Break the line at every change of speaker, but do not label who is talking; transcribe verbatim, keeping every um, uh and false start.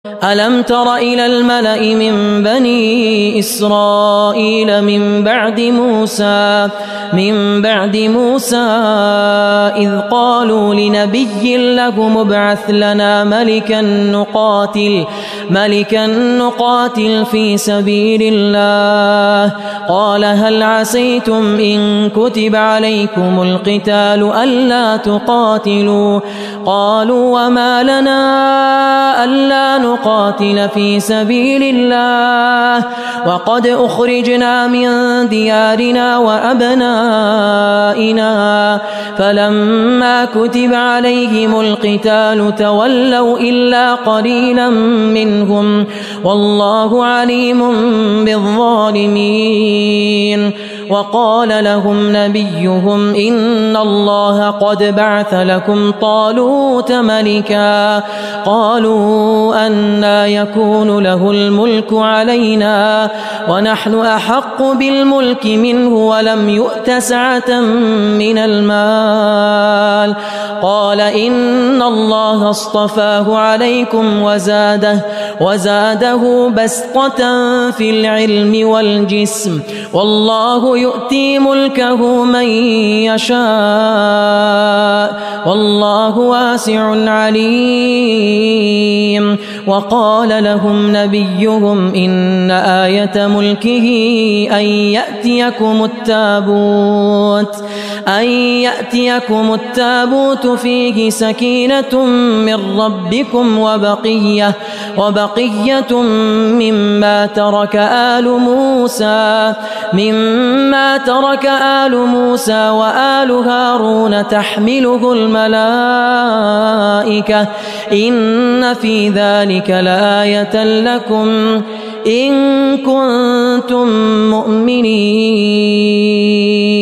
ألم تر إلى الملأ من بني إسرائيل من بعد موسى من بعد موسى إذ قالوا لنبي لهم ابعث لنا ملكا نقاتل ملكا نقاتل في سبيل الله قال هل عسيتم إن كتب عليكم القتال ألا تقاتلوا قالوا وما لنا ألا نقاتل في سبيل الله وقد أخرجنا من ديارنا وأبنائنا فلما كتب عليهم القتال تولوا إلا قليلا منهم والله عليم بالظالمين وقال لهم نبيهم إن الله قد بعث لكم طالوت ملكا قالوا أنى يكون له الملك علينا ونحن أحق بالملك منه ولم يؤت سعة من المال قال إن الله اصطفاه عليكم وزاده وزاده بسطة في العلم والجسم والله يؤتي ملكه من يشاء والله واسع عليم وقال لهم نبيهم إن آية ملكه أن يأتيكم التابوت أن يأتيكم التابوت فيه سكينة من ربكم وبقية وبقية مما ترك آل موسى مما ترك آل موسى وآل هارون تحمله الملائكة إن في ذلك لآية لكم إن كنتم مؤمنين.